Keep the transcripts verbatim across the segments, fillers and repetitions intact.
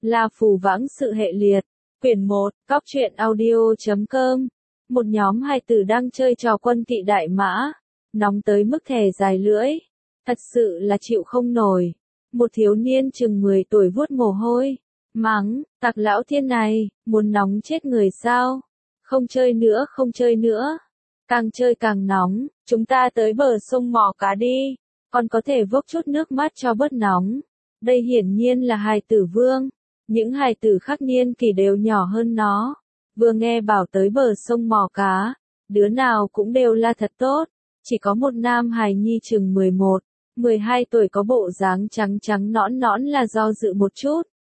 La Phù Vãng Sự Hệ Liệt, quyển một, cóc truyện audio chấm com. Một nhóm hài tử đang chơi trò quân kỵ đại mã, nóng tới mức thè dài lưỡi, thật sự là chịu không nổi. Một thiếu niên chừng mười tuổi vuốt mồ hôi, mắng, tặc lão thiên này, muốn nóng chết người sao? Không chơi nữa, không chơi nữa. Càng chơi càng nóng, chúng ta tới bờ sông mò cá đi, còn có thể vốc chút nước mắt cho bớt nóng. Đây hiển nhiên là hài tử Vương, những hài tử khác niên kỷ đều nhỏ hơn nó. Vừa nghe bảo tới bờ sông mò cá, đứa nào cũng đều là thật tốt, chỉ có một nam hài nhi chừng mười một, mười hai tuổi có bộ dáng trắng trắng nõn nõn là do dự một chút.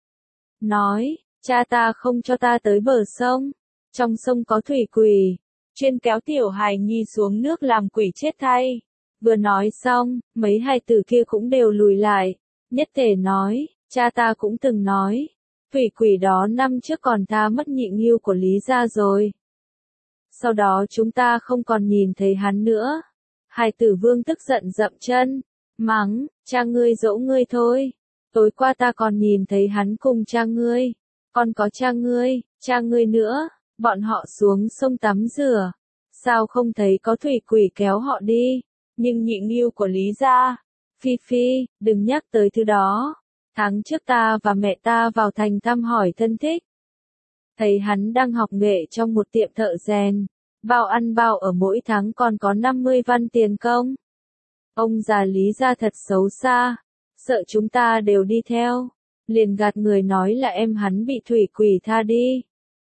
Nói, cha ta không cho ta tới bờ sông, trong sông có thủy quỷ, chuyên kéo tiểu hài nhi xuống nước làm quỷ chết thay. Vừa nói xong, mấy hài tử kia cũng đều lùi lại, nhất thể nói, cha ta cũng từng nói, thủy quỷ đó năm trước còn ta mất nhị nghêu của Lý gia rồi. Sau đó chúng ta không còn nhìn thấy hắn nữa. Hài tử Vương tức giận dậm chân, mắng, cha ngươi dỗ ngươi thôi. Tối qua ta còn nhìn thấy hắn cùng cha ngươi, còn có cha ngươi, cha ngươi nữa, bọn họ xuống sông tắm rửa. Sao không thấy có thủy quỷ kéo họ đi, nhưng nhị nghêu của Lý gia. Phi Phi, đừng nhắc tới thứ đó. Tháng trước ta và mẹ ta vào thành thăm hỏi thân thích. Thấy hắn đang học nghệ trong một tiệm thợ rèn, bao ăn bao ở mỗi tháng còn có năm mươi văn tiền công. Ông già Lý gia thật xấu xa, sợ chúng ta đều đi theo, liền gạt người nói là em hắn bị thủy quỷ tha đi.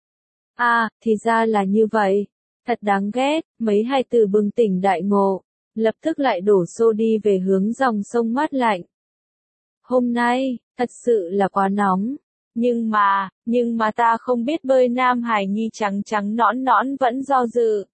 À, thì ra là như vậy, thật đáng ghét. Mấy hài tử bừng tỉnh đại ngộ, lập tức lại đổ xô đi về hướng dòng sông mát lạnh. Hôm nay, thật sự là quá nóng, nhưng mà, nhưng mà ta không biết bơi. Nam hài nhi trắng trắng nõn nõn vẫn do dự.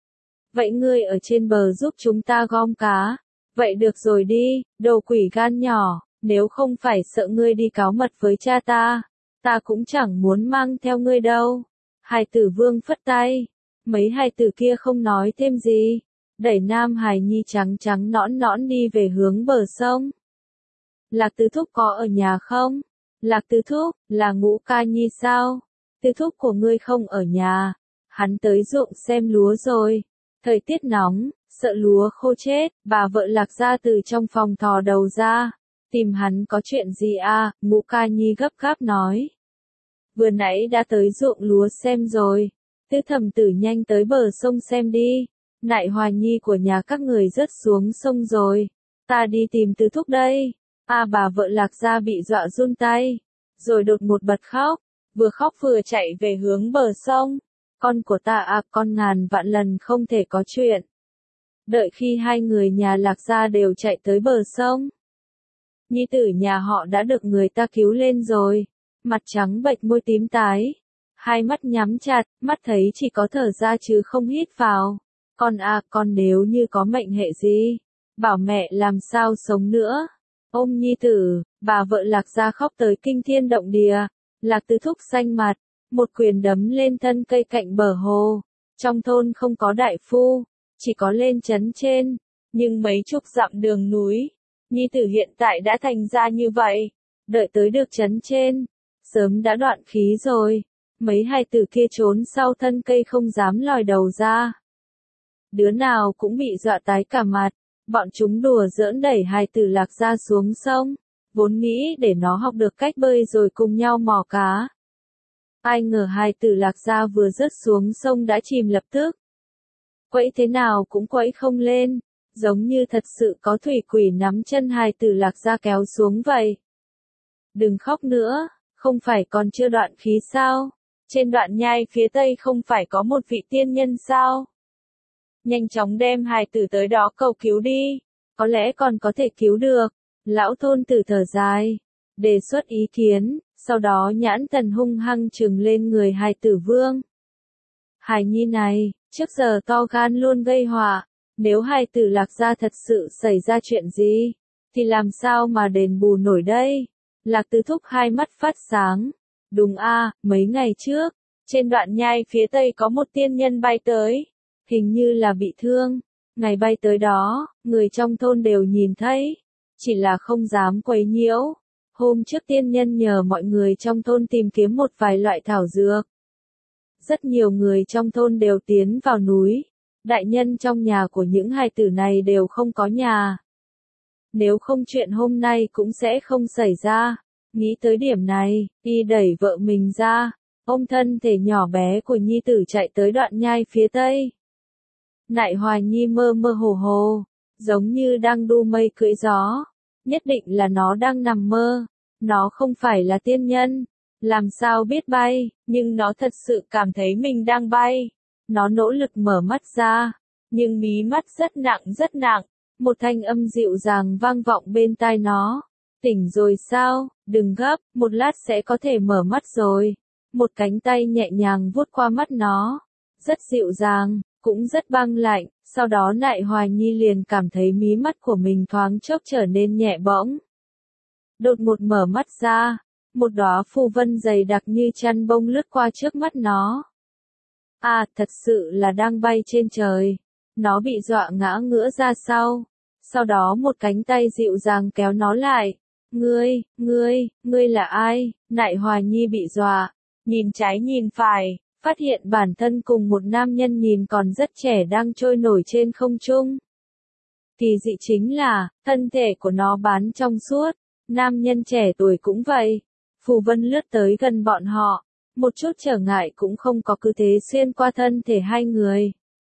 Vậy ngươi ở trên bờ giúp chúng ta gom cá. Vậy được rồi đi, đồ quỷ gan nhỏ, nếu không phải sợ ngươi đi cáo mật với cha ta, ta cũng chẳng muốn mang theo ngươi đâu. Hài tử Vương phất tay, mấy hài tử kia không nói thêm gì, đẩy nam hài nhi trắng trắng nõn nõn đi về hướng bờ sông. Lạc Tứ Thúc có ở nhà không? Lạc Tứ Thúc, là Ngũ Ca Nhi sao? Tứ Thúc của ngươi không ở nhà, hắn tới ruộng xem lúa rồi. Thời tiết nóng, sợ lúa khô chết, bà vợ Lạc gia từ trong phòng thò đầu ra, tìm hắn có chuyện gì à? Ngũ Ca Nhi gấp gáp nói. Vừa nãy đã tới ruộng lúa xem rồi, Tứ Thẩm Tử nhanh tới bờ sông xem đi, Nại Hòa Nhi của nhà các người rớt xuống sông rồi, ta đi tìm Tứ Thúc đây. À, bà vợ Lạc gia bị dọa run tay, rồi đột một bật khóc, vừa khóc vừa chạy về hướng bờ sông. Con của ta à, con ngàn vạn lần không thể có chuyện. Đợi khi hai người nhà Lạc gia đều chạy tới bờ sông, nhi tử nhà họ đã được người ta cứu lên rồi, mặt trắng bệch môi tím tái, hai mắt nhắm chặt, mắt thấy chỉ có thở ra chứ không hít vào. Con à, con nếu như có mệnh hệ gì, bảo mẹ làm sao sống nữa. Ôm nhi tử, bà vợ Lạc gia khóc tới kinh thiên động địa. Lạc Tứ Thúc xanh mặt, một quyền đấm lên thân cây cạnh bờ hồ. Trong thôn không có đại phu, chỉ có lên trấn trên, nhưng mấy chục dặm đường núi, nhi tử hiện tại đã thành ra như vậy, đợi tới được trấn trên, sớm đã đoạn khí rồi. Mấy hài tử kia trốn sau thân cây không dám lòi đầu ra. Đứa nào cũng bị dọa tái cả mặt. Bọn chúng đùa giỡn đẩy hài tử Lạc gia xuống sông, vốn nghĩ để nó học được cách bơi rồi cùng nhau mò cá. Ai ngờ hài tử Lạc gia vừa rớt xuống sông đã chìm lập tức. Quẫy thế nào cũng quẫy không lên, giống như thật sự có thủy quỷ nắm chân hài tử Lạc gia kéo xuống vậy. Đừng khóc nữa, không phải còn chưa đoạn khí sao? Trên đoạn nhai phía tây không phải có một vị tiên nhân sao? Nhanh chóng đem hài tử tới đó cầu cứu đi, có lẽ còn có thể cứu được. Lão thôn tử thở dài, đề xuất ý kiến, sau đó nhãn thần hung hăng trừng lên người hài tử Vương. Hài nhi này, trước giờ to gan luôn gây họa, nếu hài tử Lạc gia thật sự xảy ra chuyện gì, thì làm sao mà đền bù nổi đây? Lạc Tứ Thúc hai mắt phát sáng, đúng a, à, mấy ngày trước, trên đoạn nhai phía tây có một tiên nhân bay tới. Hình như là bị thương, ngày bay tới đó, người trong thôn đều nhìn thấy, chỉ là không dám quấy nhiễu. Hôm trước tiên nhân nhờ mọi người trong thôn tìm kiếm một vài loại thảo dược. Rất nhiều người trong thôn đều tiến vào núi. Đại nhân trong nhà của những hài tử này đều không có nhà. Nếu không chuyện hôm nay cũng sẽ không xảy ra. Nghĩ tới điểm này, y đẩy vợ mình ra, ôm thân thể nhỏ bé của nhi tử chạy tới đoạn nhai phía tây. Nại Hoài Nhi mơ mơ hồ hồ, giống như đang đu mây cưỡi gió. Nhất định là nó đang nằm mơ. Nó không phải là tiên nhân. Làm sao biết bay, nhưng nó thật sự cảm thấy mình đang bay. Nó nỗ lực mở mắt ra, nhưng mí mắt rất nặng rất nặng. Một thanh âm dịu dàng vang vọng bên tai nó. Tỉnh rồi sao, đừng gấp, một lát sẽ có thể mở mắt rồi. Một cánh tay nhẹ nhàng vuốt qua mắt nó. Rất dịu dàng, cũng rất băng lạnh. Sau đó Nại Hoài Nhi liền cảm thấy mí mắt của mình thoáng chốc trở nên nhẹ bỗng. Đột ngột mở mắt ra, một đóa phù vân dày đặc như chăn bông lướt qua trước mắt nó. À, thật sự là đang bay trên trời. Nó bị dọa ngã ngửa ra sau. Sau đó một cánh tay dịu dàng kéo nó lại. Ngươi, ngươi, ngươi là ai? Nại Hoài Nhi bị dọa. Nhìn trái nhìn phải, phát hiện bản thân cùng một nam nhân nhìn còn rất trẻ đang trôi nổi trên không trung. Kỳ dị chính là, thân thể của nó bán trong suốt. Nam nhân trẻ tuổi cũng vậy. Phù vân lướt tới gần bọn họ. Một chút trở ngại cũng không có, cứ thế xuyên qua thân thể hai người.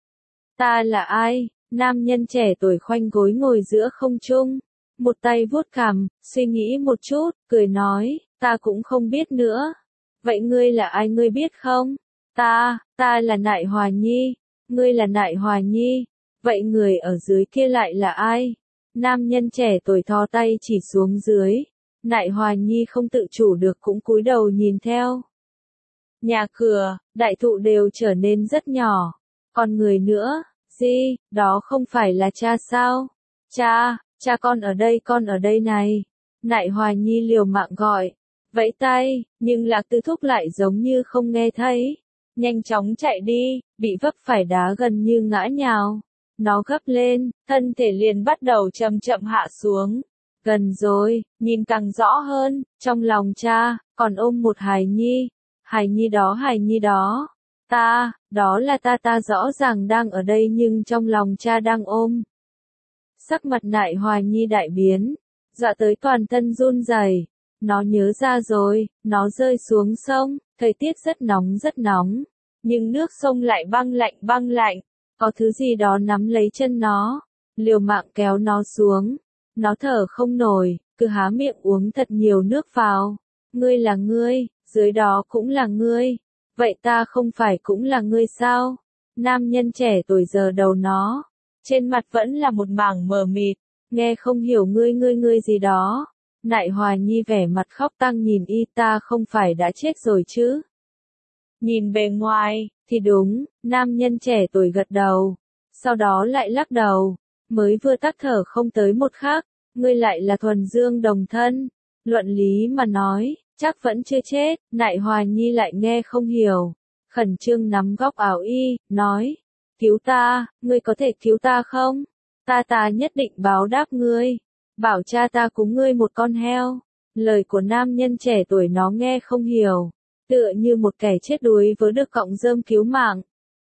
Ta là ai? Nam nhân trẻ tuổi khoanh gối ngồi giữa không trung. Một tay vuốt cằm, suy nghĩ một chút, cười nói, ta cũng không biết nữa. Vậy ngươi là ai, ngươi biết không? Ta, ta là Nại Hoài Nhi. Ngươi là Nại Hoài Nhi. Vậy người ở dưới kia lại là ai? Nam nhân trẻ tuổi thò tay chỉ xuống dưới. Nại Hoài Nhi không tự chủ được cũng cúi đầu nhìn theo. Nhà cửa, đại thụ đều trở nên rất nhỏ. Còn người nữa, gì, đó không phải là cha sao? Cha, cha con ở đây, con ở đây này. Nại Hoài Nhi liều mạng gọi, vẫy tay, nhưng Lạc Tư Thúc lại giống như không nghe thấy. Nhanh chóng chạy đi, bị vấp phải đá gần như ngã nhào. Nó gấp lên, thân thể liền bắt đầu chậm chậm hạ xuống. Gần rồi, nhìn càng rõ hơn, trong lòng cha, còn ôm một hài nhi. Hài nhi đó, hài nhi đó. Ta, đó là ta, ta rõ ràng đang ở đây nhưng trong lòng cha đang ôm. Sắc mặt Nại Hoài Nhi đại biến, dọa tới toàn thân run rẩy. Nó nhớ ra rồi, nó rơi xuống sông, thời tiết rất nóng rất nóng, nhưng nước sông lại băng lạnh băng lạnh, có thứ gì đó nắm lấy chân nó, liều mạng kéo nó xuống. Nó thở không nổi, cứ há miệng uống thật nhiều nước vào. Ngươi là ngươi, dưới đó cũng là ngươi. Vậy ta không phải cũng là ngươi sao? Nam nhân trẻ tuổi giờ đầu nó. Trên mặt vẫn là một mảng mờ mịt. Nghe không hiểu ngươi ngươi ngươi gì đó. Nại Hoài Nhi vẻ mặt khóc tăng nhìn y, ta không phải đã chết rồi chứ? Nhìn bề ngoài, thì đúng, nam nhân trẻ tuổi gật đầu. Sau đó lại lắc đầu. Mới vừa tắc thở không tới một khắc, ngươi lại là thuần dương đồng thân. Luận lý mà nói, chắc vẫn chưa chết. Nại Hoài Nhi lại nghe không hiểu. Khẩn trương nắm góc áo y, nói, cứu ta, ngươi có thể cứu ta không? Ta ta nhất định báo đáp ngươi. Bảo cha ta cúng ngươi một con heo. Lời của nam nhân trẻ tuổi nó nghe không hiểu. Tựa như một kẻ chết đuối với được cọng rơm cứu mạng.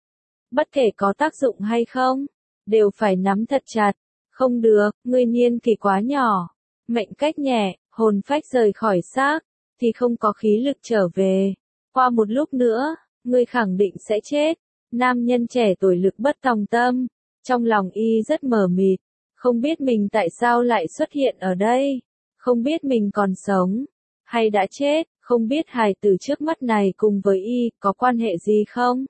Bất kể có tác dụng hay không, đều phải nắm thật chặt. Không được, ngươi niên kỳ quá nhỏ. Mệnh cách nhẹ, hồn phách rời khỏi xác, thì không có khí lực trở về. Qua một lúc nữa, ngươi khẳng định sẽ chết. Nam nhân trẻ tuổi lực bất tòng tâm. Trong lòng y rất mờ mịt. Không biết mình tại sao lại xuất hiện ở đây. Không biết mình còn sống, hay đã chết. Không biết hài tử trước mắt này cùng với y có quan hệ gì không.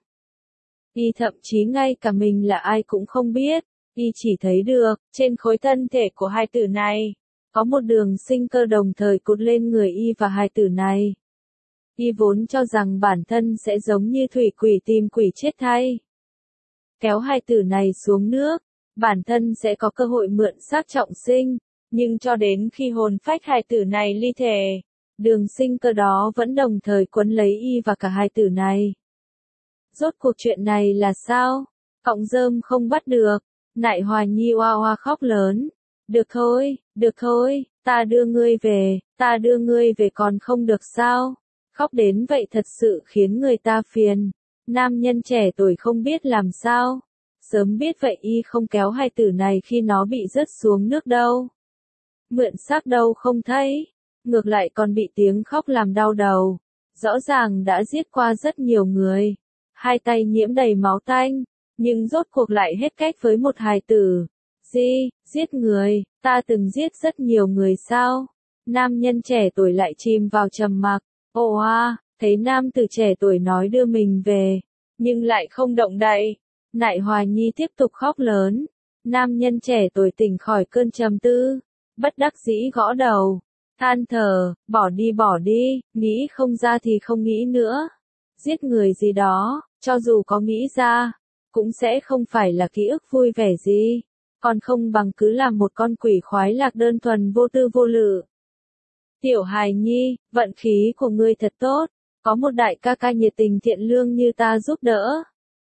Y thậm chí ngay cả mình là ai cũng không biết. Y chỉ thấy được, trên khối thân thể của hài tử này, có một đường sinh cơ đồng thời cột lên người y và hài tử này. Y vốn cho rằng bản thân sẽ giống như thủy quỷ tìm quỷ chết thay. Kéo hài tử này xuống nước, bản thân sẽ có cơ hội mượn xác trọng sinh, nhưng cho đến khi hồn phách hài tử này ly thể, đường sinh cơ đó vẫn đồng thời quấn lấy y và cả hài tử này. Rốt cuộc chuyện này là sao? Cọng rơm không bắt được. Nại Hoài Nhi oa oa khóc lớn. Được thôi, được thôi, ta đưa ngươi về, ta đưa ngươi về còn không được sao? Khóc đến vậy thật sự khiến người ta phiền. Nam nhân trẻ tuổi không biết làm sao. Sớm biết vậy y không kéo hai tử này khi nó bị rớt xuống nước đâu. Mượn xác đâu không thấy. Ngược lại còn bị tiếng khóc làm đau đầu. Rõ ràng đã giết qua rất nhiều người. Hai tay nhiễm đầy máu tanh. Nhưng rốt cuộc lại hết cách với một hài tử. Gì, giết người, ta từng giết rất nhiều người sao? Nam nhân trẻ tuổi lại chìm vào trầm mặc. Ồ à, thấy nam tử trẻ tuổi nói đưa mình về, nhưng lại không động đậy. Nại Hoài Nhi tiếp tục khóc lớn. Nam nhân trẻ tuổi tỉnh khỏi cơn trầm tư, bất đắc dĩ gõ đầu, than thở, bỏ đi bỏ đi, nghĩ không ra thì không nghĩ nữa. Giết người gì đó, cho dù có nghĩ ra, cũng sẽ không phải là ký ức vui vẻ gì, còn không bằng cứ làm một con quỷ khoái lạc đơn thuần vô tư vô lự. Tiểu hài nhi, vận khí của ngươi thật tốt, có một đại ca ca nhiệt tình thiện lương như ta giúp đỡ.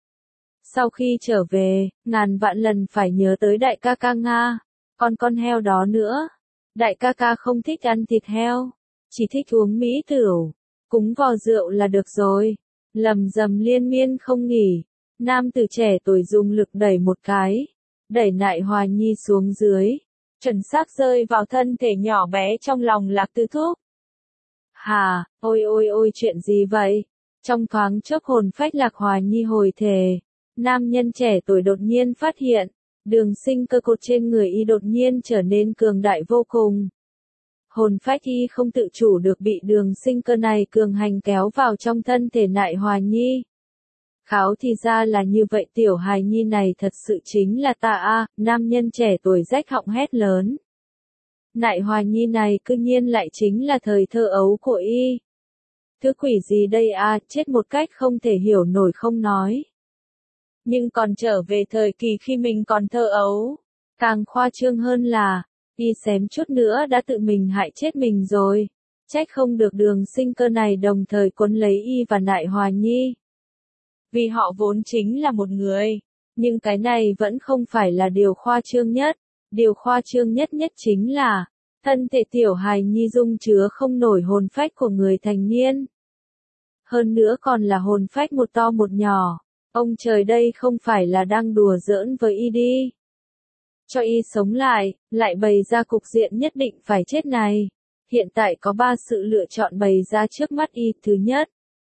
Sau khi trở về, ngàn vạn lần phải nhớ tới đại ca ca Nga, còn con heo đó nữa. Đại ca ca không thích ăn thịt heo, chỉ thích uống mỹ tửu, cúng vò rượu là được rồi. Lầm rầm liên miên không nghỉ, nam tử trẻ tuổi dùng lực đẩy một cái, đẩy Nại Hòa Nhi xuống dưới, chuẩn xác rơi vào thân thể nhỏ bé trong lòng Lạc Tư Thúc. Hà, ôi ôi ôi chuyện gì vậy? Trong thoáng chốc hồn phách Lạc Hòa Nhi hồi thề, nam nhân trẻ tuổi đột nhiên phát hiện, đường sinh cơ cột trên người y đột nhiên trở nên cường đại vô cùng. Hồn phách y không tự chủ được bị đường sinh cơ này cường hành kéo vào trong thân thể Nại Hòa Nhi. Kháo thì ra là như vậy, tiểu hài nhi này thật sự chính là ta a, nam nhân trẻ tuổi rách họng hét lớn. Nại Hòa Nhi này cư nhiên lại chính là thời thơ ấu của y. Thứ quỷ gì đây a, chết một cách không thể hiểu nổi không nói. Nhưng còn trở về thời kỳ khi mình còn thơ ấu, càng khoa trương hơn là, y xém chút nữa đã tự mình hại chết mình rồi. Trách không được đường sinh cơ này đồng thời cuốn lấy y và Nại Hòa Nhi. Vì họ vốn chính là một người, nhưng cái này vẫn không phải là điều khoa trương nhất. Điều khoa trương nhất nhất chính là, thân thể tiểu hài nhi dung chứa không nổi hồn phách của người thành niên. Hơn nữa còn là hồn phách một to một nhỏ. Ông trời đây không phải là đang đùa giỡn với y đi. Cho y sống lại, lại bày ra cục diện nhất định phải chết này. Hiện tại có ba sự lựa chọn bày ra trước mắt y. Thứ nhất,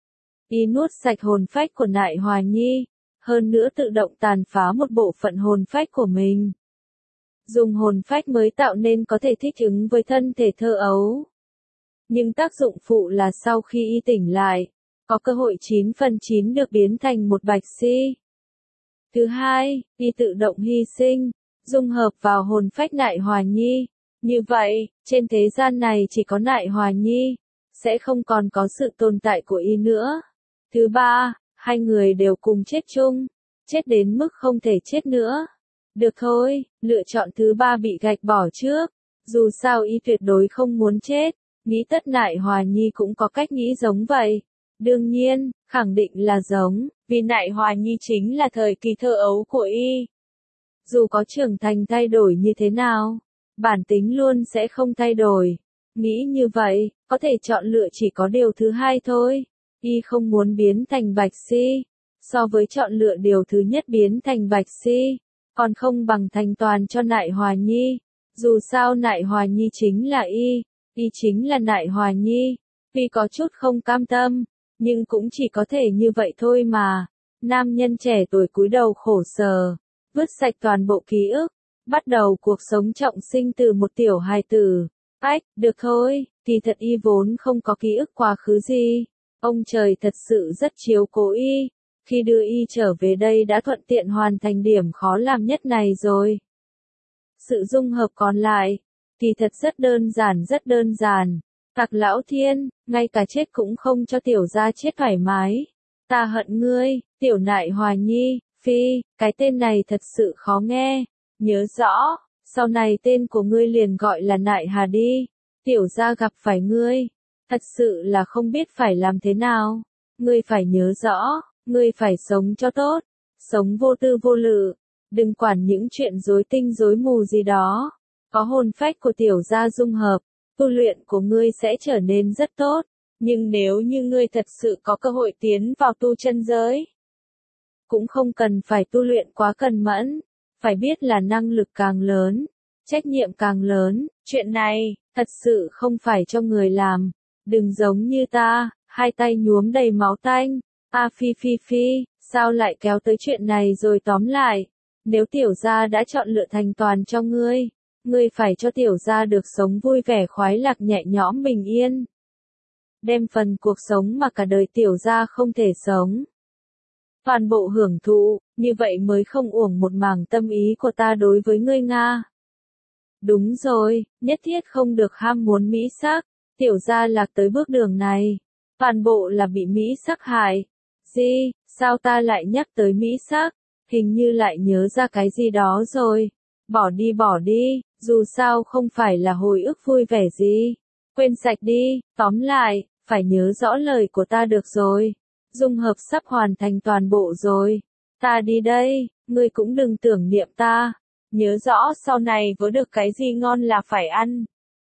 y nuốt sạch hồn phách của Nại Hòa Nhi, hơn nữa tự động tàn phá một bộ phận hồn phách của mình. Dùng hồn phách mới tạo nên có thể thích ứng với thân thể thơ ấu. Nhưng tác dụng phụ là sau khi y tỉnh lại, có cơ hội chín phần chín được biến thành một bạch si. Thứ hai, y tự động hy sinh, dung hợp vào hồn phách Nại Hòa Nhi. Như vậy, trên thế gian này chỉ có Nại Hòa Nhi, sẽ không còn có sự tồn tại của y nữa. Thứ ba, hai người đều cùng chết chung, chết đến mức không thể chết nữa. Được thôi, lựa chọn thứ ba bị gạch bỏ trước. Dù sao y tuyệt đối không muốn chết, nghĩ tất Nại Hòa Nhi cũng có cách nghĩ giống vậy. Đương nhiên, khẳng định là giống, vì Nại Hòa Nhi chính là thời kỳ thơ ấu của y. Dù có trưởng thành thay đổi như thế nào, bản tính luôn sẽ không thay đổi. Nghĩ như vậy, có thể chọn lựa chỉ có điều thứ hai thôi. Y không muốn biến thành bạch si. So với chọn lựa điều thứ nhất biến thành bạch si, còn không bằng thành toàn cho Nại Hòa Nhi. Dù sao Nại Hòa Nhi chính là y, y chính là Nại Hòa Nhi. Tuy có chút không cam tâm, nhưng cũng chỉ có thể như vậy thôi mà. Nam nhân trẻ tuổi cúi đầu khổ sở, vứt sạch toàn bộ ký ức, bắt đầu cuộc sống trọng sinh từ một tiểu hài tử. Ách, được thôi, kỳ thật y vốn không có ký ức quá khứ gì. Ông trời thật sự rất chiếu cố y. Khi đưa y trở về đây đã thuận tiện hoàn thành điểm khó làm nhất này rồi. Sự dung hợp còn lại, kỳ thật rất đơn giản rất đơn giản. Tặc lão thiên, ngay cả chết cũng không cho tiểu gia chết thoải mái. Ta hận ngươi, tiểu Nại Hòa Nhi, phi, cái tên này thật sự khó nghe. Nhớ rõ, sau này tên của ngươi liền gọi là Nại Hà đi. Tiểu gia gặp phải ngươi, thật sự là không biết phải làm thế nào. Ngươi phải nhớ rõ, ngươi phải sống cho tốt, sống vô tư vô lự, đừng quản những chuyện rối tinh rối mù gì đó. có hồn phách của tiểu gia dung hợp, tu luyện của ngươi sẽ trở nên rất tốt. Nhưng nếu như ngươi thật sự có cơ hội tiến vào tu chân giới, cũng không cần phải tu luyện quá cần mẫn, phải biết là năng lực càng lớn, trách nhiệm càng lớn, chuyện này, thật sự không phải cho người làm, đừng giống như ta, hai tay nhuốm đầy máu tanh, a phi phi phi, sao lại kéo tới chuyện này rồi tóm lại, nếu tiểu gia đã chọn lựa thành toàn cho ngươi, ngươi phải cho tiểu gia được sống vui vẻ khoái lạc nhẹ nhõm bình yên. Đem phần cuộc sống mà cả đời tiểu gia không thể sống. Toàn bộ hưởng thụ, như vậy mới không uổng một mảng tâm ý của ta đối với ngươi Nga. Đúng rồi, nhất thiết không được ham muốn mỹ sắc, tiểu gia lạc tới bước đường này, toàn bộ là bị mỹ sắc hại. Gì, sao ta lại nhắc tới mỹ sắc, hình như lại nhớ ra cái gì đó rồi. Bỏ đi bỏ đi, dù sao không phải là hồi ức vui vẻ gì. Quên sạch đi, tóm lại, phải nhớ rõ lời của ta được rồi. Dung hợp sắp hoàn thành toàn bộ rồi. Ta đi đây, ngươi cũng đừng tưởng niệm ta. Nhớ rõ sau này với được cái gì ngon là phải ăn.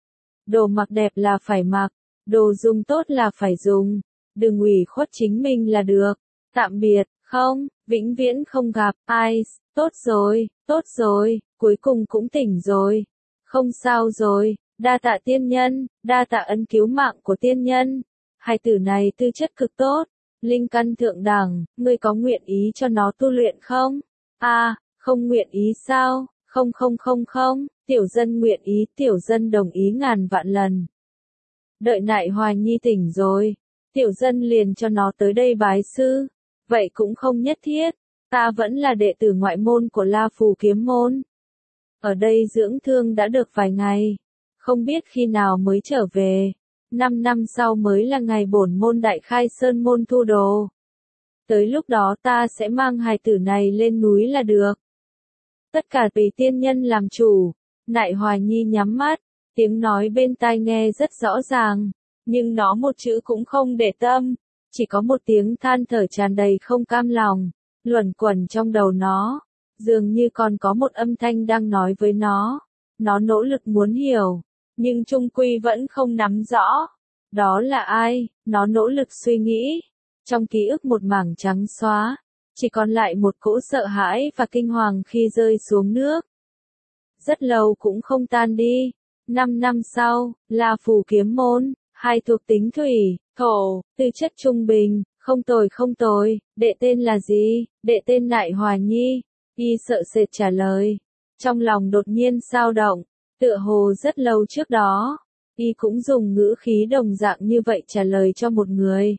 Đồ mặc đẹp là phải mặc, đồ dùng tốt là phải dùng. Đừng ủy khuất chính mình là được. Tạm biệt, không, vĩnh viễn không gặp, ai, tốt rồi, tốt rồi, cuối cùng cũng tỉnh rồi. Không sao rồi, đa tạ tiên nhân, đa tạ ân cứu mạng của tiên nhân. Hai tử này tư chất cực tốt, linh căn thượng đẳng, ngươi có nguyện ý cho nó tu luyện không? À, không nguyện ý sao? Không không không không, tiểu dân nguyện ý, tiểu dân đồng ý ngàn vạn lần. Đợi Nại Hoài Nhi tỉnh rồi, tiểu dân liền cho nó tới đây bái sư. Vậy cũng không nhất thiết, ta vẫn là đệ tử ngoại môn của La Phù Kiếm Môn. Ở đây dưỡng thương đã được vài ngày, không biết khi nào mới trở về. Năm năm sau mới là ngày bổn môn đại khai sơn môn thu đồ. Tới lúc đó ta sẽ mang hài tử này lên núi là được. Tất cả tùy tiên nhân làm chủ. Nại Hoài Nhi nhắm mắt, tiếng nói bên tai nghe rất rõ ràng, nhưng nó một chữ cũng không để tâm, chỉ có một tiếng than thở tràn đầy không cam lòng, luẩn quẩn trong đầu nó, dường như còn có một âm thanh đang nói với nó. Nó nỗ lực muốn hiểu, nhưng chung quy vẫn không nắm rõ. Đó là ai? Nó nỗ lực suy nghĩ. Trong ký ức một mảng trắng xóa, chỉ còn lại một cỗ sợ hãi và kinh hoàng khi rơi xuống nước. Rất lâu cũng không tan đi. Năm năm sau, La Phù Kiếm Môn, hai thuộc tính thủy, thổ, tư chất trung bình, không tồi không tồi, đệ tên là gì? Đệ tên Nại Hoài Nhi. Y sợ sệt trả lời. Trong lòng đột nhiên xao động, tựa hồ rất lâu trước đó, Y cũng dùng ngữ khí đồng dạng như vậy trả lời cho một người.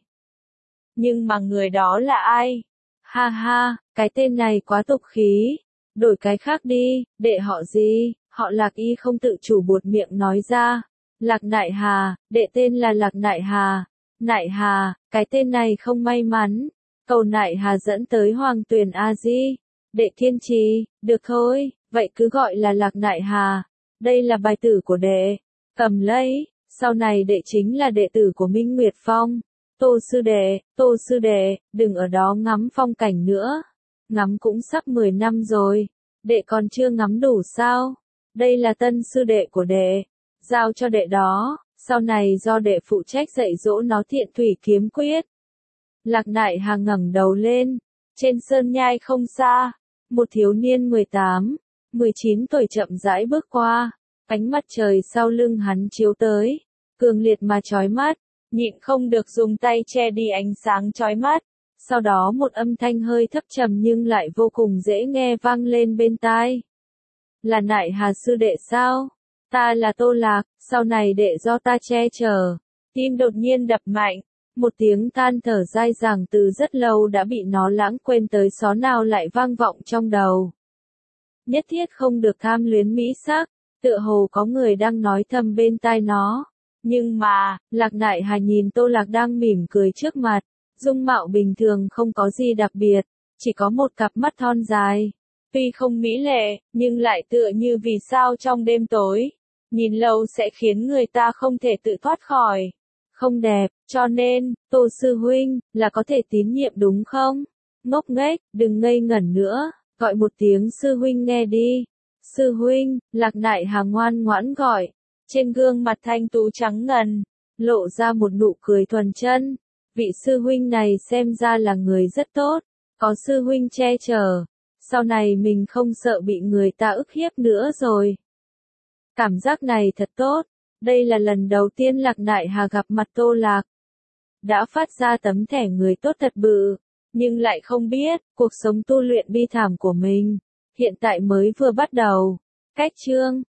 Nhưng mà người đó là ai? Ha ha, cái tên này quá tục khí. Đổi cái khác đi, đệ họ gì? Họ Lạc. Y không tự chủ buột miệng nói ra. Lạc Nại Hà, đệ tên là Lạc Nại Hà. Nại Hà, cái tên này không may mắn. Cầu Nại Hà dẫn tới Hoàng Tuyền A Di. Đệ kiên trì, được thôi, vậy cứ gọi là Lạc Nại Hà. Đây là bài tử của đệ. Cầm lấy, sau này đệ chính là đệ tử của Minh Nguyệt Phong. Tô sư đệ, Tô sư đệ, đừng ở đó ngắm phong cảnh nữa. Ngắm cũng sắp mười năm rồi, đệ còn chưa ngắm đủ sao? Đây là tân sư đệ của đệ, giao cho đệ đó, sau này do đệ phụ trách dạy dỗ nó thiện thủy kiếm quyết. Lạc Nại Hà ngẩng đầu lên, trên sơn nhai không xa, một thiếu niên mười tám, mười chín tuổi chậm rãi bước qua, ánh mặt trời sau lưng hắn chiếu tới, cường liệt mà chói mắt, nhịn không được dùng tay che đi ánh sáng chói mắt. Sau đó một âm thanh hơi thấp trầm nhưng lại vô cùng dễ nghe vang lên bên tai. Là Nại Hà sư đệ sao? Ta là Tô Lạc, sau này đệ do ta che chở. Tim đột nhiên đập mạnh, một tiếng than thở dai dẳng từ rất lâu đã bị nó lãng quên tới xó nào lại vang vọng trong đầu. Nhất thiết không được tham luyến mỹ sắc, tựa hồ có người đang nói thầm bên tai nó. Nhưng mà, Lạc Nại Hà nhìn Tô Lạc đang mỉm cười trước mặt, dung mạo bình thường không có gì đặc biệt, chỉ có một cặp mắt thon dài. Tuy không mỹ lệ, nhưng lại tựa như vì sao trong đêm tối, nhìn lâu sẽ khiến người ta không thể tự thoát khỏi. Không đẹp, cho nên, Tô sư huynh, là có thể tín nhiệm đúng không? Ngốc nghếch, đừng ngây ngẩn nữa, gọi một tiếng sư huynh nghe đi. sư huynh, Lạc Nại Hà ngoan ngoãn gọi. Trên gương mặt thanh tú trắng ngần, lộ ra một nụ cười thuần chân. Vị sư huynh này xem ra là người rất tốt, có sư huynh che chở. Sau này mình không sợ bị người ta ức hiếp nữa rồi. Cảm giác này thật tốt. Đây là lần đầu tiên Lạc Nại Hà gặp mặt Tô Lạc. Đã phát ra tấm thẻ người tốt thật bự, nhưng lại không biết, cuộc sống tu luyện bi thảm của mình, hiện tại mới vừa bắt đầu. Cách chương